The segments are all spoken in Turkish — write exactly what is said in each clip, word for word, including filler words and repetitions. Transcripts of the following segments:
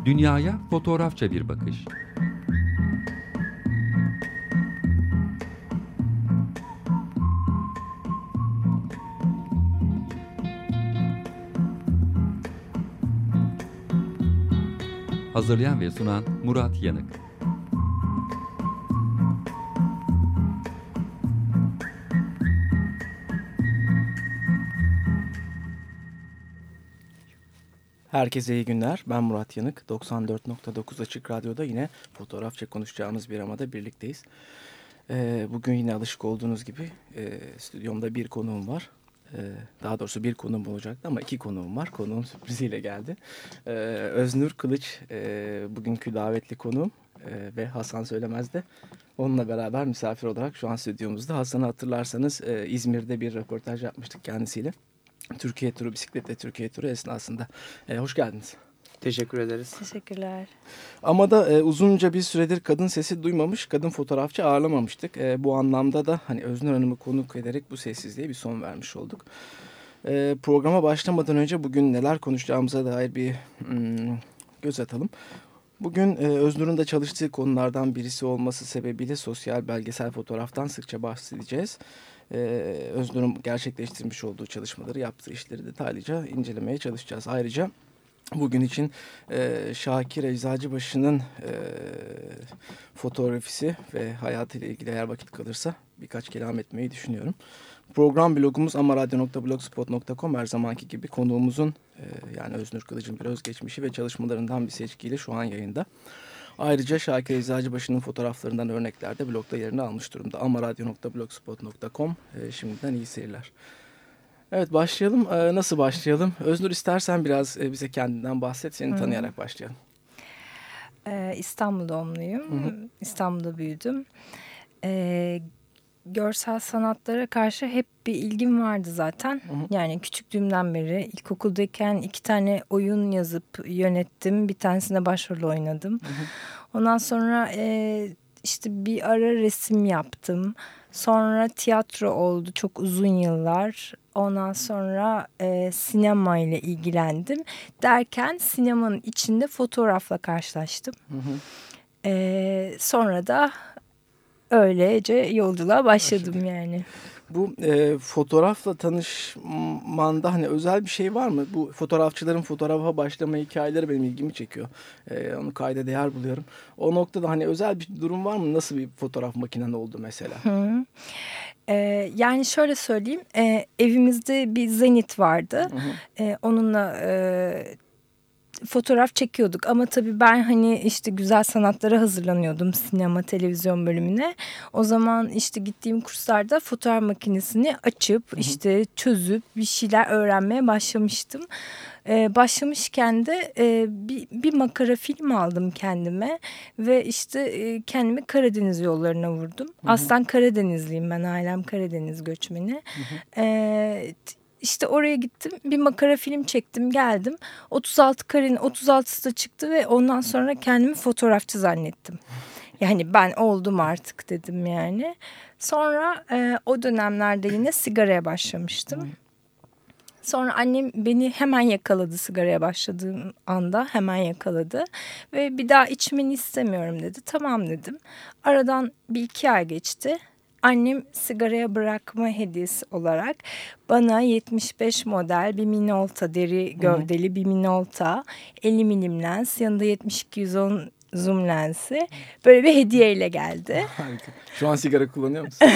Dünyaya fotoğrafça bir bakış. Hazırlayan ve sunan Murat Yanık. Herkese iyi günler. Ben Murat Yanık. doksan dört nokta dokuz Açık Radyo'da yine fotoğrafça konuşacağımız bir amada birlikteyiz. Ee, bugün yine alışık olduğunuz gibi e, stüdyomda bir konuğum var. Ee, daha doğrusu bir konuğum olacaktı ama iki konuğum var. Konuğum sürpriziyle geldi. Ee, Öznur Kılıç e, bugünkü davetli konuğum e, ve Hasan Söylemez de onunla beraber misafir olarak şu an stüdyomuzda. Hasan'ı hatırlarsanız e, İzmir'de bir röportaj yapmıştık kendisiyle. Türkiye turu, bisikletle Türkiye turu esnasında. E, hoş geldiniz. Teşekkür ederiz. Teşekkürler. Ama da e, uzunca bir süredir kadın sesi duymamış, kadın fotoğrafçı ağırlamamıştık. E, bu anlamda da hani Öznur Hanım'ı konuk ederek bu sessizliğe bir son vermiş olduk. E, programa başlamadan önce bugün neler konuşacağımıza dair bir hmm, göz atalım. Bugün e, Öznur'un da çalıştığı konulardan birisi olması sebebiyle sosyal belgesel fotoğraftan sıkça bahsedeceğiz. Ee, Öznur'un gerçekleştirmiş olduğu çalışmaları, yaptığı işleri detaylıca incelemeye çalışacağız. Ayrıca bugün için e, Şakir Eczacıbaşı'nın e, fotoğrafisi ve hayatıyla ilgili eğer vakit kalırsa birkaç kelam etmeyi düşünüyorum. Program blogumuz amaradyo nokta blogspot nokta com her zamanki gibi konuğumuzun e, yani Öznur Kılıç'ın bir özgeçmişi ve çalışmalarından bir seçkiyle şu an yayında. Ayrıca Şakir Eczacıbaşı'nın fotoğraflarından örnekler de blogda yerini almış durumda. amaradyo nokta blogspot nokta com e, şimdiden iyi seyirler. Evet, başlayalım. E, nasıl başlayalım? Öznur, istersen biraz e, bize kendinden bahset. Seni Hı. tanıyarak başlayalım. Ee, İstanbul doğumluyum. Hı hı. İstanbul'da büyüdüm. Ee, görsel sanatlara karşı hep bir ilgim vardı zaten. Hı hı. Yani küçüklüğümden beri ilkokuldayken iki tane oyun yazıp yönettim. Bir tanesinde başrol oynadım. Hı hı. Ondan sonra e, işte bir ara resim yaptım. Sonra tiyatro oldu çok uzun yıllar. Ondan sonra e, sinema ile ilgilendim. Derken sinemanın içinde fotoğrafla karşılaştım. Hı hı. E, sonra da öylece yolculuğa başladım Başladım. yani. Bu e, fotoğrafla tanışmanda hani özel bir şey var mı? Bu fotoğrafçıların fotoğrafa başlama hikayeleri benim ilgimi çekiyor. E, onu kayda değer buluyorum. O noktada hani özel bir durum var mı? Nasıl bir fotoğraf makinen oldu mesela? Hı. Ee, yani şöyle söyleyeyim, e, evimizde bir Zenit vardı. Hı hı. E, onunla e, fotoğraf çekiyorduk ama tabii ben hani işte güzel sanatlara hazırlanıyordum, sinema, televizyon bölümüne. O zaman işte gittiğim kurslarda fotoğraf makinesini açıp hı hı. işte çözüp bir şeyler öğrenmeye başlamıştım. Ee, başlamışken de e, bir, bir makara film aldım kendime ve işte e, kendimi Karadeniz yollarına vurdum. Hı hı. Aslen Karadenizliyim ben, ailem Karadeniz göçmeni. Hı hı. Ee, İşte oraya gittim, bir makara film çektim, geldim. otuz altı karenin otuz altısı da çıktı ve ondan sonra kendimi fotoğrafçı zannettim. Yani ben oldum artık dedim yani. Sonra e, o dönemlerde yine sigaraya başlamıştım. Sonra annem beni hemen yakaladı, sigaraya başladığım anda hemen yakaladı. Ve bir daha içmeni istemiyorum dedi. Tamam dedim. Aradan bir iki ay geçti. Annem sigaraya bırakma hediyesi olarak bana yetmiş beş model bir Minolta, deri gövdeli bir Minolta, elli milim lens, yanında yetmiş iki yüz on zoom lensi, böyle bir hediyeyle geldi. Harika. Şu an sigara kullanıyor musun?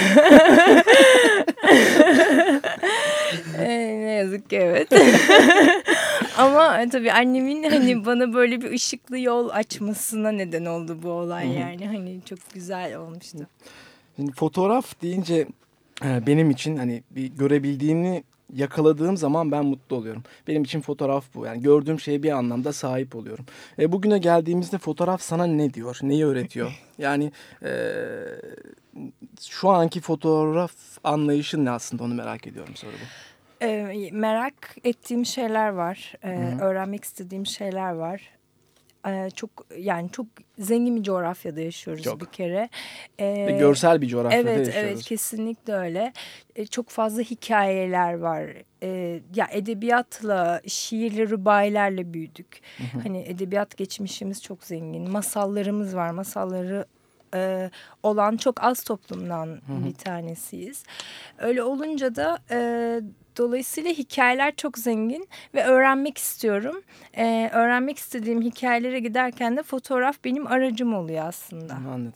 ee, ne yazık ki evet. Ama tabii annemin hani bana böyle bir ışıklı yol açmasına neden oldu bu olay yani. Hani çok güzel olmuştu. Şimdi fotoğraf deyince e, benim için hani bir görebildiğini yakaladığım zaman ben mutlu oluyorum. Benim için fotoğraf bu. Yani gördüğüm şeye bir anlamda sahip oluyorum. E, bugüne geldiğimizde fotoğraf sana ne diyor? Neyi öğretiyor? Yani e, şu anki fotoğraf anlayışın ne aslında, onu merak ediyorum soru bu. E, merak ettiğim şeyler var. E, öğrenmek istediğim şeyler var. e, çok yani çok zengin bir coğrafyada yaşıyoruz çok. bir kere. E, Ve görsel bir coğrafyada evet, yaşıyoruz. Evet, kesinlikle öyle. E, çok fazla hikayeler var. E, ya edebiyatla, şiirle, rubailerle büyüdük. Hı hı. Hani edebiyat geçmişimiz çok zengin. Masallarımız var. Masalları e, olan çok az toplumdan hı hı. bir tanesiyiz. Öyle olunca da e, dolayısıyla hikayeler çok zengin ve öğrenmek istiyorum. E, öğrenmek istediğim hikayelere giderken de fotoğraf benim aracım oluyor aslında. Anladım.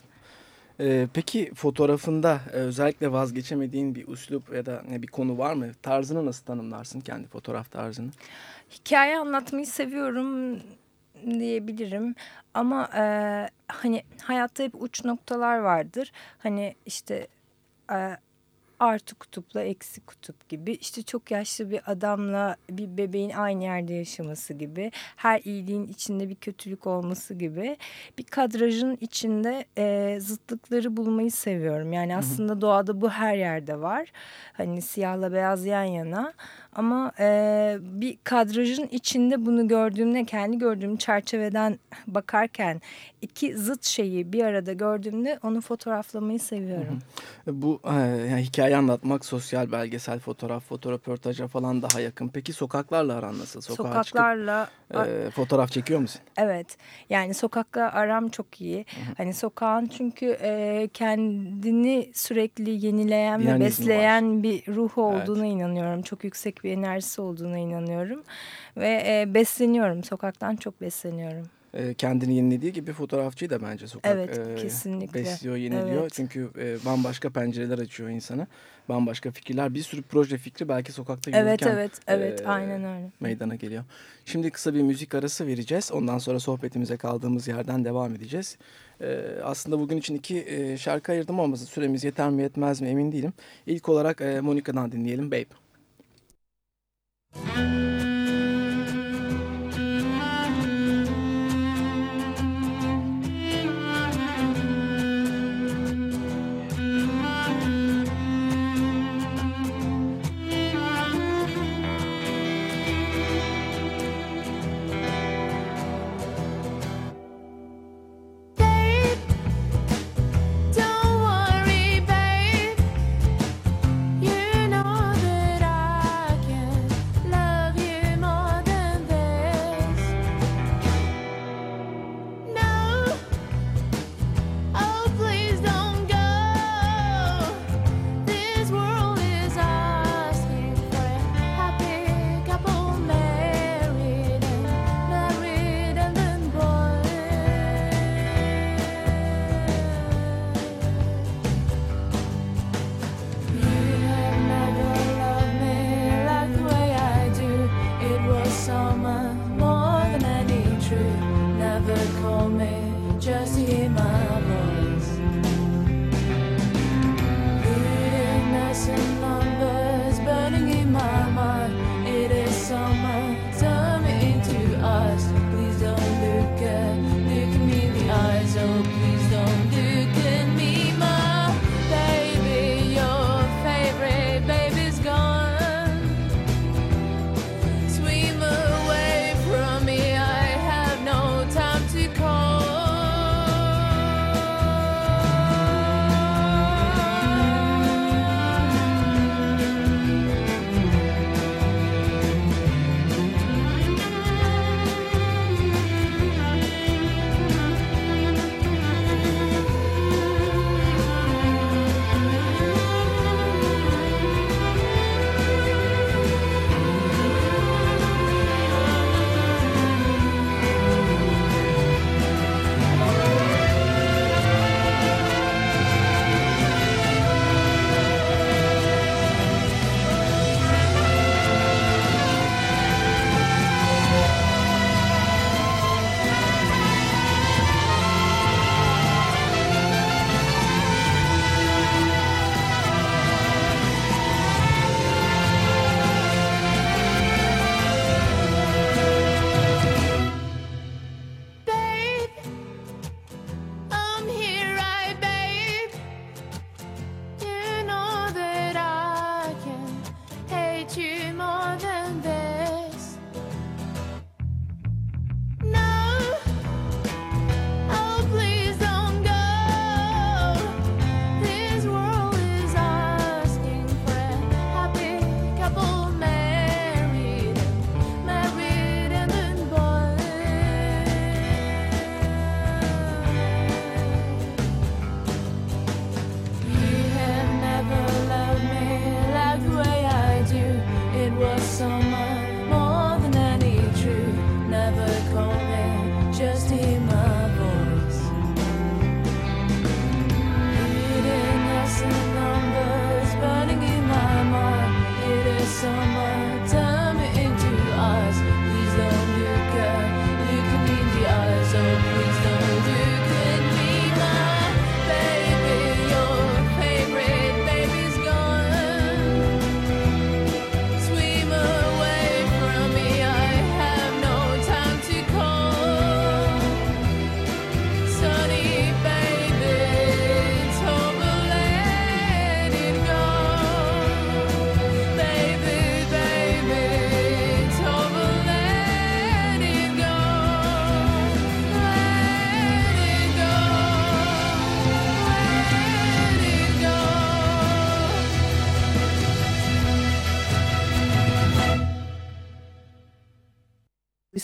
Ee, peki fotoğrafında e, özellikle vazgeçemediğin bir üslup ya da ne bir konu var mı? Tarzını nasıl tanımlarsın, kendi fotoğraf tarzını? Hikaye anlatmayı seviyorum diyebilirim ama e, hani hayatta hep uç noktalar vardır. Hani işte e, artı kutupla eksi kutup gibi, işte çok yaşlı bir adamla bir bebeğin aynı yerde yaşaması gibi, her iyiliğin içinde bir kötülük olması gibi bir kadrajın içinde e, zıtlıkları bulmayı seviyorum. Yani aslında hı hı. doğada bu her yerde var. Hani siyahla beyaz yan yana. Ama e, bir kadrajın içinde bunu gördüğümde, kendi gördüğüm çerçeveden bakarken iki zıt şeyi bir arada gördüğümde onu fotoğraflamayı seviyorum. Hı hı. Bu e, yani hikaye anlatmak sosyal belgesel fotoğraf, fotoröportaja falan daha yakın. Peki sokaklarla aran nasıl? Sokağa Sokaklarla çıkıp, e, fotoğraf çekiyor musun? Evet. Yani sokakla aram çok iyi. Hı hı. Hani sokağın çünkü e, kendini sürekli yenileyen Dinamizm ve besleyen var. bir ruh olduğuna evet. inanıyorum. Çok yüksek bir enerjisi olduğuna inanıyorum. Ve e, besleniyorum. Sokaktan çok besleniyorum. E, kendini yenilediği gibi fotoğrafçıyı da bence sokak evet, e, kesinlikle. besliyor, yeniliyor. Evet. Çünkü e, bambaşka pencereler açıyor insana. Bambaşka fikirler, bir sürü proje fikri belki sokakta yürürken evet, evet, evet, e, aynen öyle. meydana geliyor. Şimdi kısa bir müzik arası vereceğiz. Ondan sonra sohbetimize kaldığımız yerden devam edeceğiz. E, aslında bugün için iki e, şarkı ayırdım ama süremiz yeter mi yetmez mi emin değilim. İlk olarak e, Monica'dan dinleyelim, Babe. Love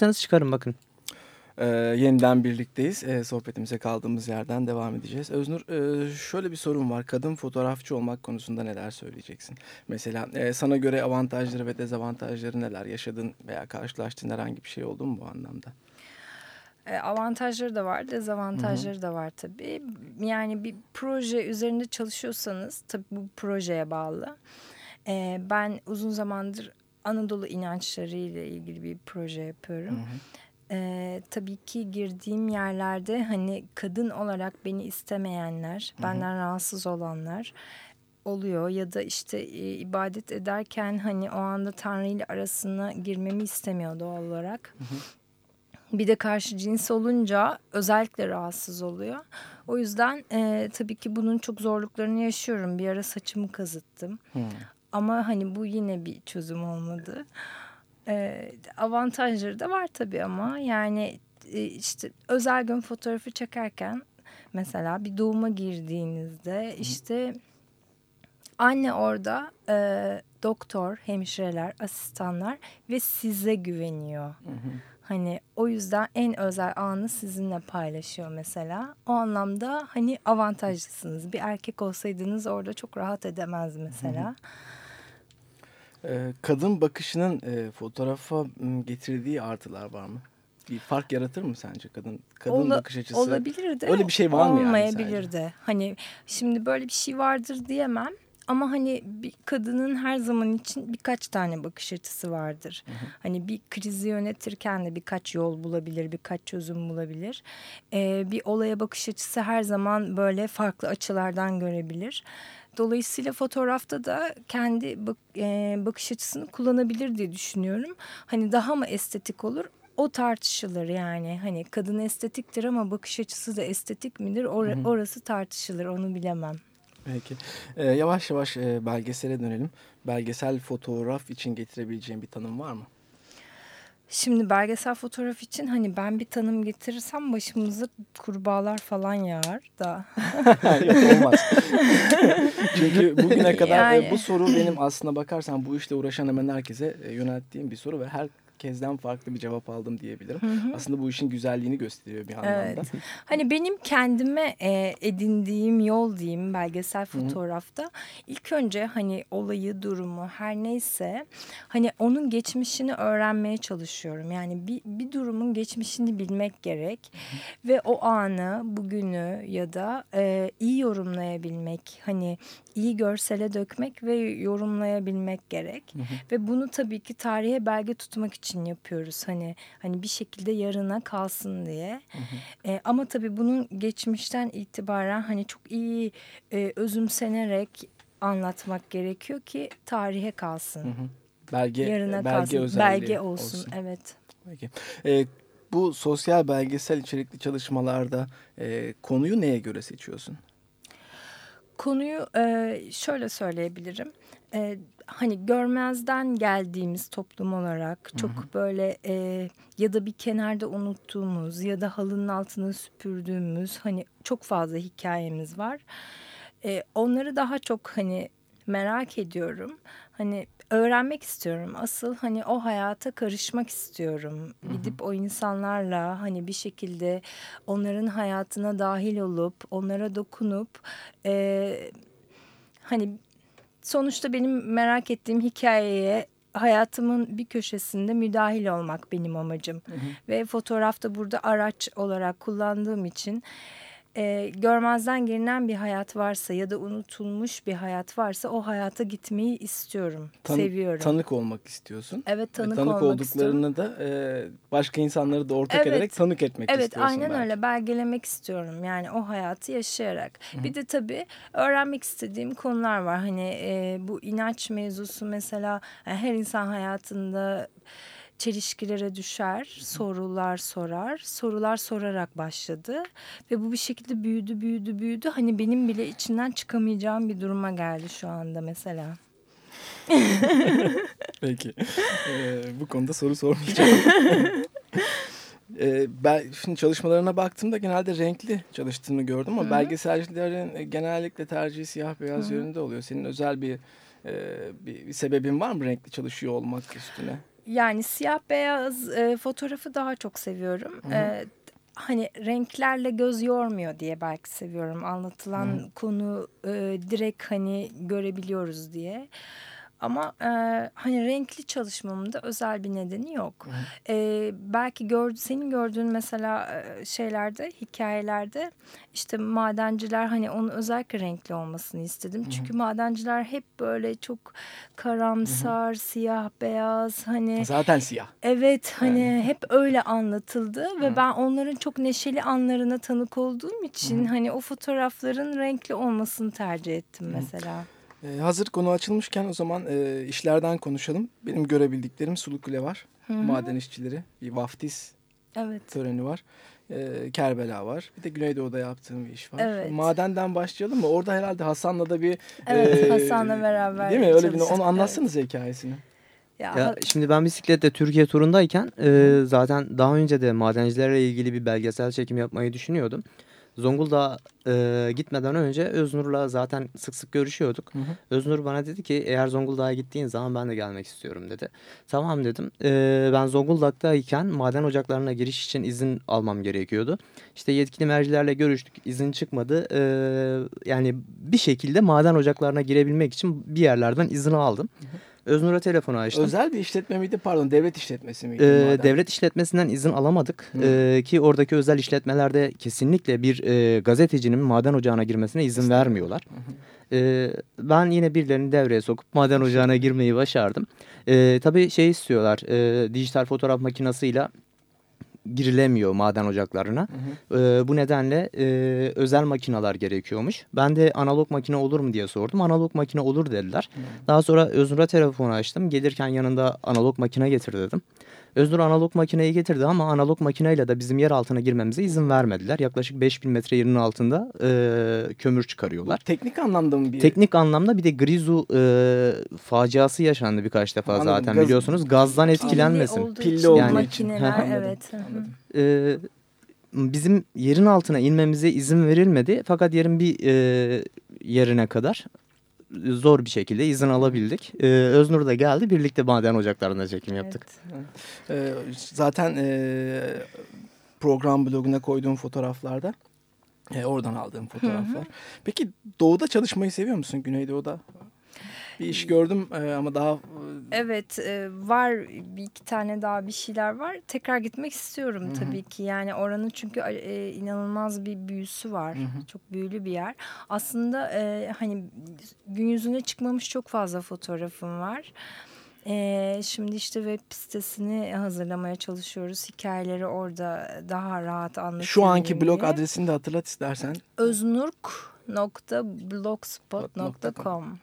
isterseniz çıkarım bakın. Ee, yeniden birlikteyiz. Ee, sohbetimize kaldığımız yerden devam edeceğiz. Öznur, e, şöyle bir sorun var. Kadın fotoğrafçı olmak konusunda neler söyleyeceksin? Mesela e, sana göre avantajları ve dezavantajları neler? Yaşadığın veya karşılaştığın herhangi bir şey oldu mu bu anlamda? E, avantajları da var, dezavantajları Hı hı. da var tabii. Yani bir proje üzerinde çalışıyorsanız tabii bu projeye bağlı. E, ben uzun zamandır Anadolu inançları ile ilgili bir proje yapıyorum. Hı hı. Ee, tabii ki girdiğim yerlerde hani kadın olarak beni istemeyenler, Hı hı. benden rahatsız olanlar oluyor ya da işte e, ibadet ederken hani o anda Tanrı ile arasına girmemi istemiyor doğal olarak. Hı hı. Bir de karşı cins olunca özellikle rahatsız oluyor. O yüzden e, tabii ki bunun çok zorluklarını yaşıyorum. Bir ara saçımı kazıttım. Hı. Ama hani bu yine bir çözüm olmadı. Ee, avantajları da var tabii ama yani e, işte özel gün fotoğrafı çekerken mesela bir doğuma girdiğinizde işte anne orada e, doktor, hemşireler, asistanlar ve size güveniyor. Hı hı. Hani o yüzden en özel anı sizinle paylaşıyor mesela. O anlamda hani avantajlısınız. Bir erkek olsaydınız orada çok rahat edemez mesela. Hı hı. Ee, kadın bakışının e, fotoğrafa m, getirdiği artılar var mı? Bir fark yaratır mı sence kadın kadın Ola, bakış açısı? olabilir de Öyle bir şey var mı yani olmayabilir sence? de. Hani şimdi böyle bir şey vardır diyemem. Ama hani bir kadının her zaman için birkaç tane bakış açısı vardır. Hı hı. Hani bir krizi yönetirken de birkaç yol bulabilir, birkaç çözüm bulabilir. Ee, bir olaya bakış açısı her zaman böyle farklı açılardan görebilir. Dolayısıyla fotoğrafta da kendi bak, e, bakış açısını kullanabilir diye düşünüyorum. Hani daha mı estetik olur? O tartışılır yani. Hani kadın estetiktir ama bakış açısı da estetik midir? Or Hı hı. orası tartışılır, onu bilemem. Peki. Ee, yavaş yavaş e, belgesele dönelim. Belgesel fotoğraf için getirebileceğim bir tanım var mı? Şimdi belgesel fotoğraf için hani ben bir tanım getirirsem başımıza kurbağalar falan yağar da. Yok, olmaz. Çünkü bugüne kadar Yani. e, bu soru benim aslına bakarsan bu işte uğraşan hemen herkese e, yönelttiğim bir soru ve herkesten farklı bir cevap aldım diyebilirim. Hı hı. Aslında bu işin güzelliğini gösteriyor bir anlamda. Evet. Hani benim kendime e, edindiğim yol diyeyim belgesel Hı hı. fotoğrafta. İlk önce hani olayı, durumu her neyse hani onun geçmişini öğrenmeye çalışıyorum. Yani bir, bir durumun geçmişini bilmek gerek. Ve o anı, bugünü ya da e, iyi yorumlayabilmek, hani iyi görsele dökmek ve yorumlayabilmek gerek. Hı hı. Ve bunu tabii ki tarihe belge tutmak için yapıyoruz. Hani hani bir şekilde yarına kalsın diye. Hı hı. E, ama tabii bunun geçmişten itibaren hani çok iyi e, özümsenerek anlatmak gerekiyor ki tarihe kalsın. Hı hı. Belge Yarına belge kalsın, özelliği belge olsun. olsun. Evet. Peki. Ee, bu sosyal belgesel içerikli çalışmalarda e, konuyu neye göre seçiyorsun? Konuyu e, şöyle söyleyebilirim. E, hani görmezden geldiğimiz toplum olarak çok Hı hı. böyle e, ya da bir kenarda unuttuğumuz ya da halının altına süpürdüğümüz hani çok fazla hikayemiz var. E, onları daha çok hani merak ediyorum. Hani öğrenmek istiyorum. Asıl hani o hayata karışmak istiyorum. Hı hı. Gidip o insanlarla hani bir şekilde onların hayatına dahil olup onlara dokunup e, hani sonuçta benim merak ettiğim hikayeye hayatımın bir köşesinde müdahil olmak benim amacım. Hı hı. Ve fotoğrafta burada araç olarak kullandığım için e, görmezden gelinen bir hayat varsa ya da unutulmuş bir hayat varsa o hayata gitmeyi istiyorum, Tan seviyorum. tanık olmak istiyorsun. Evet, tanık, Ve tanık olmak istiyorum. olduklarını da e, başka insanları da ortak Evet, ederek tanık etmek evet, istiyorsun aynen belki. öyle belgelemek istiyorum yani o hayatı yaşayarak. Hı hı. Bir de tabii öğrenmek istediğim konular var. Hani e, bu inanç mevzusu mesela yani her insan hayatında çelişkilere düşer, sorular sorar, sorular sorarak başladı ve bu bir şekilde büyüdü, büyüdü, büyüdü. Hani benim bile içinden çıkamayacağım bir duruma geldi şu anda mesela. Peki. Ee, bu konuda soru sormayacağım. ee, ben şimdi çalışmalarına baktığımda genelde renkli çalıştığını gördüm ama Hı hı. belgeselcilerin e, genellikle tercihi siyah beyaz Hı hı. yönünde oluyor. Senin özel bir, e, bir bir sebebin var mı renkli çalışıyor olmak üstüne? yani siyah beyaz e, fotoğrafı daha çok seviyorum. E, hani renklerle göz yormuyor diye belki seviyorum. Anlatılan Hı. konu e, direkt hani görebiliyoruz diye. Ama e, hani renkli çalışmamın da özel bir nedeni yok. E, belki gör, senin gördüğün mesela e, şeylerde, hikayelerde işte madenciler hani onun özellikle renkli olmasını istedim. Hı-hı. Çünkü madenciler hep böyle çok karamsar, Hı-hı. siyah, beyaz hani. Zaten siyah. Evet hani yani. Hep öyle anlatıldı Hı-hı. ve ben onların çok neşeli anlarına tanık olduğum için Hı-hı. hani o fotoğrafların renkli olmasını tercih ettim Hı-hı. mesela. Ee, hazır konu açılmışken o zaman e, işlerden konuşalım. Benim görebildiklerim Sulukule var. Hı-hı. Maden işçileri. Bir vaftiz evet. töreni var. Ee, Kerbela var. Bir de Güneydoğu'da yaptığım bir iş var. Evet. Madenden başlayalım mı? Orada herhalde Hasan'la da bir... Evet, e, Hasan'la beraber değil mi? Öyle bir, onu anlatsanız evet. hikayesini. Ya, ya şimdi ben bisikletle Türkiye turundayken e, zaten daha önce de madencilerle ilgili bir belgesel çekim yapmayı düşünüyordum. Zonguldak'a e, gitmeden önce Öznur'la zaten sık sık görüşüyorduk. Hı hı. Öznur bana dedi ki eğer Zonguldak'a gittiğin zaman ben de gelmek istiyorum dedi. Tamam dedim. E, ben Zonguldak'tayken maden ocaklarına giriş için izin almam gerekiyordu. İşte yetkili mercilerle görüştük. İzin çıkmadı. E, yani bir şekilde maden ocaklarına girebilmek için bir yerlerden izin aldım. Hı hı. Öznur'a telefonu açtım. Özel bir işletme miydi? Pardon, devlet işletmesi miydi? Ee, devlet işletmesinden izin alamadık. Ee, ki oradaki özel işletmelerde kesinlikle bir e, gazetecinin maden ocağına girmesine izin İşte. vermiyorlar. Ee, ben yine birilerini devreye sokup maden ocağına girmeyi başardım. Ee, tabii şey istiyorlar, e, dijital fotoğraf makinasıyla girilemiyor maden ocaklarına. Hı hı. Ee, bu nedenle e, özel makineler gerekiyormuş. Ben de analog makine olur mu diye sordum. Analog makine olur dediler. Hı. Daha sonra Öznur'a telefonu açtım. Gelirken yanında analog makine getir dedim. Öznur analog makineyi getirdi ama analog makineyle de bizim yer altına girmemize izin vermediler. Yaklaşık beş bin metre yerin altında e, kömür çıkarıyorlar. Bu teknik anlamda mı bir? Teknik anlamda bir de Grizu e, faciası yaşandı birkaç defa Anladım. zaten Gaz, biliyorsunuz. Gazdan etkilenmesin. Pilli olduğu yani, makineler evet. E, bizim yerin altına inmemize izin verilmedi. Fakat yerin bir e, yerine kadar zor bir şekilde izin alabildik. Ee, Öznur da geldi. Birlikte maden ocaklarında çekim yaptık. Evet. Ee, zaten e, program bloguna koyduğum fotoğraflarda e, oradan aldığım fotoğraflar. Hı hı. Peki doğuda çalışmayı seviyor musun? Güneydoğu'da bir iş gördüm e, ama daha... Evet e, var bir iki tane daha bir şeyler var. Tekrar gitmek istiyorum Hı-hı. tabii ki. Yani oranın çünkü e, inanılmaz bir büyüsü var. Hı-hı. Çok büyülü bir yer. Aslında e, hani gün yüzüne çıkmamış çok fazla fotoğrafım var. E, şimdi işte web sitesini hazırlamaya çalışıyoruz. Hikayeleri orada daha rahat anlatayım. Şu anki blog diye. Adresini de hatırlat istersen. öznurk nokta blogspot nokta com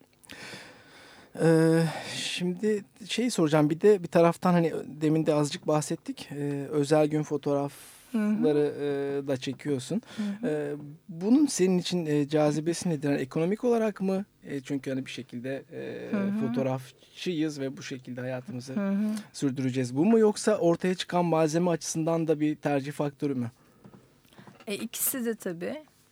Ee, şimdi şey soracağım, bir de bir taraftan hani demin de azıcık bahsettik, ee, özel gün fotoğrafları e, da çekiyorsun. Hı hı. Ee, bunun senin için e, cazibesi nedir? Yani ekonomik olarak mı? E, çünkü hani bir şekilde e, hı hı. fotoğrafçıyız ve bu şekilde hayatımızı hı hı. sürdüreceğiz. Bu mu, yoksa ortaya çıkan malzeme açısından da bir tercih faktörü mü? E, ikisi de tabii.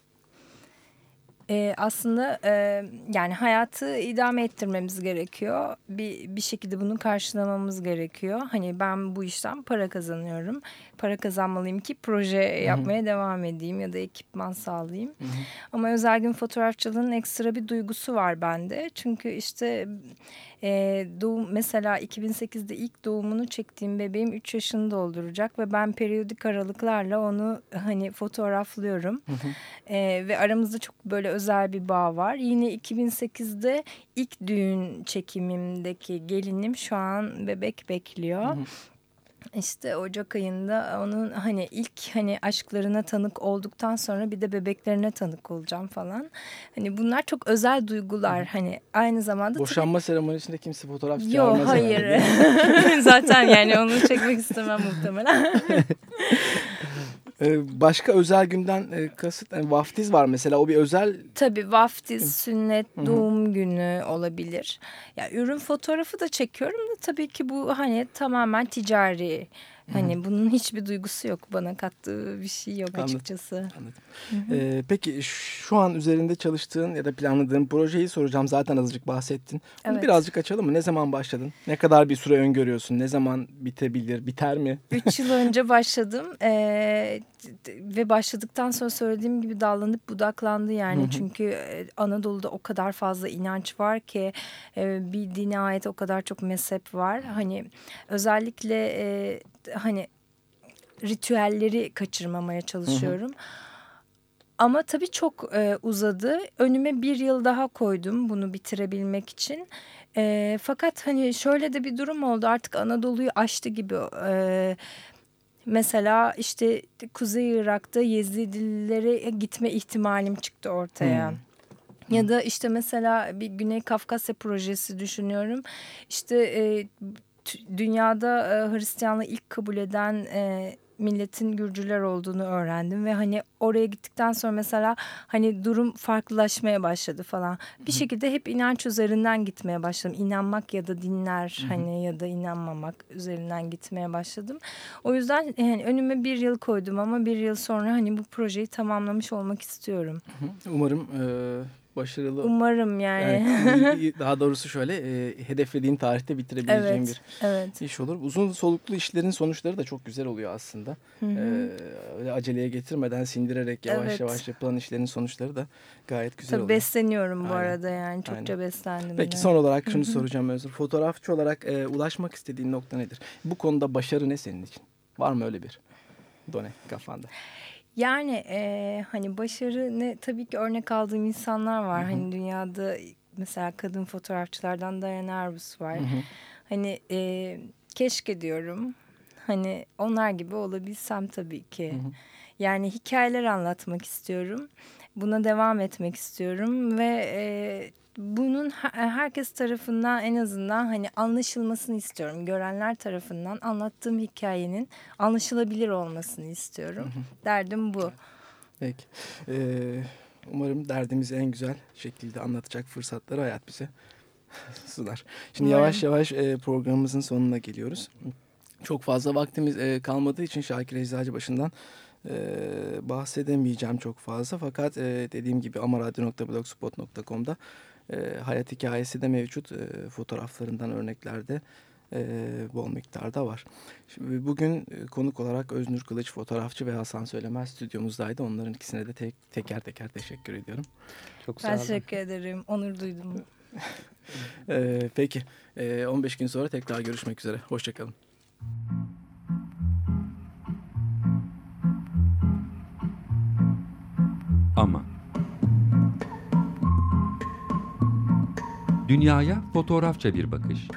Ee, aslında e, yani hayatı idame ettirmemiz gerekiyor. Bir bir şekilde bunu karşılamamız gerekiyor. Hani ben bu işten para kazanıyorum. Para kazanmalıyım ki proje yapmaya Hı-hı. devam edeyim ya da ekipman sağlayayım. Hı-hı. Ama özel gün fotoğrafçılığının ekstra bir duygusu var bende. Çünkü işte e, doğum mesela iki bin sekizde ilk doğumunu çektiğim bebeğim üç yaşını dolduracak ve ben periyodik aralıklarla onu hani fotoğraflıyorum. E, ve aramızda çok böyle özel bir bağ var. Yine iki bin sekizde ilk düğün çekimimdeki gelinim şu an bebek bekliyor. Hı hı. İşte Ocak ayında onun hani ilk hani aşklarına tanık olduktan sonra bir de bebeklerine tanık olacağım falan. Hani bunlar çok özel duygular. Hı. Hani aynı zamanda boşanma tabii... seremonisinde kimse fotoğraf çağırmaz. Yok hayır. Zaten yani onu çekmek istemem muhtemelen. Başka özel günden e, kasıt yani vaftiz var mesela, o bir özel. Tabii vaftiz, sünnet, Hı-hı. doğum günü olabilir. Ya ürün fotoğrafı da çekiyorum da tabii ki bu hani tamamen ticari Hani Hı-hı. bunun hiçbir duygusu yok. Bana kattığı bir şey yok. Anladım. Açıkçası. Anladım. Ee, peki şu an üzerinde çalıştığın ya da planladığın projeyi soracağım. Zaten azıcık bahsettin. Bunu evet. birazcık açalım mı? Ne zaman başladın? Ne kadar bir süre öngörüyorsun? Ne zaman bitebilir? Biter mi? Üç yıl önce başladım. Ee, ve başladıktan sonra söylediğim gibi dallanıp budaklandı yani. Hı-hı. Çünkü Anadolu'da o kadar fazla inanç var ki bir dine ait o kadar çok mezhep var. Hani özellikle e, hani ritüelleri kaçırmamaya çalışıyorum. Hı hı. Ama tabii çok e, uzadı. Önüme bir yıl daha koydum bunu bitirebilmek için. E, fakat hani şöyle de bir durum oldu. Artık Anadolu'yu aştı gibi. E, mesela işte Kuzey Irak'ta Yezidililere gitme ihtimalim çıktı ortaya. Hmm. Ya da işte mesela bir Güney Kafkasya projesi düşünüyorum. İşte e, dünyada e, Hristiyanlığı ilk kabul eden e, milletin Gürcüler olduğunu öğrendim ve hani oraya gittikten sonra mesela hani durum farklılaşmaya başladı falan. Bir Hı-hı. şekilde hep inanç üzerinden gitmeye başladım. İnanmak ya da dinler Hı-hı. hani ya da inanmamak üzerinden gitmeye başladım. O yüzden yani önüme bir yıl koydum ama bir yıl sonra hani bu projeyi tamamlamış olmak istiyorum. Hı-hı. Umarım e, başarılı. Umarım yani. yani daha doğrusu şöyle e, hedeflediğin tarihte bitirebileceğin evet, bir evet. iş olur. Uzun soluklu işlerin sonuçları da çok güzel oluyor aslında. Ee, aceleye getirmeden sindirerek yavaş evet. yavaş yapılan işlerin sonuçları da gayet güzel Tabii oluyor. Besleniyorum bu Aynen. arada yani çokça Aynen. beslendim. Peki son olarak şunu soracağım Özür. Fotoğrafçı olarak e, ulaşmak istediğin nokta nedir? Bu konuda başarı ne senin için? Var mı öyle bir done kafanda? Yani e, hani başarı ne tabii ki örnek aldığım insanlar var. Hı-hı. Hani dünyada mesela kadın fotoğrafçılardan Diane Arbus var. Hı-hı. Hani e, keşke diyorum. Hani onlar gibi olabilsem tabii ki. Hı hı. Yani hikayeler anlatmak istiyorum. Buna devam etmek istiyorum ve e, bunun herkes tarafından en azından hani anlaşılmasını istiyorum. Görenler tarafından anlattığım hikayenin anlaşılabilir olmasını istiyorum. Hı hı. Derdim bu. Peki. Ee, umarım derdimizi en güzel şekilde anlatacak fırsatları hayat bize sunar. Şimdi umarım. yavaş yavaş e, programımızın sonuna geliyoruz. Çok fazla vaktimiz e, kalmadığı için Şakir Eczacıbaşı'ndan e, bahsedemeyeceğim çok fazla. Fakat e, dediğim gibi amaradyo nokta blogspot nokta com'da e, hayat hikayesi de mevcut. E, fotoğraflarından örneklerde e, bol miktarda var. Şimdi bugün e, konuk olarak Öznur Kılıç fotoğrafçı ve Hasan Söylemez stüdyomuzdaydı. Onların ikisine de te- teker teker teşekkür ediyorum. Çok sağ olun. Ben teşekkür ederim. Onur duydum. e, peki. E, on beş gün sonra tekrar görüşmek üzere. Hoşçakalın. Ama dünyaya fotoğrafça bir bakış.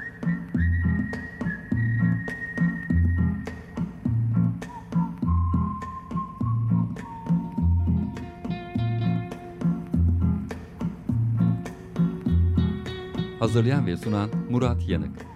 Hazırlayan ve sunan Murat Yanık.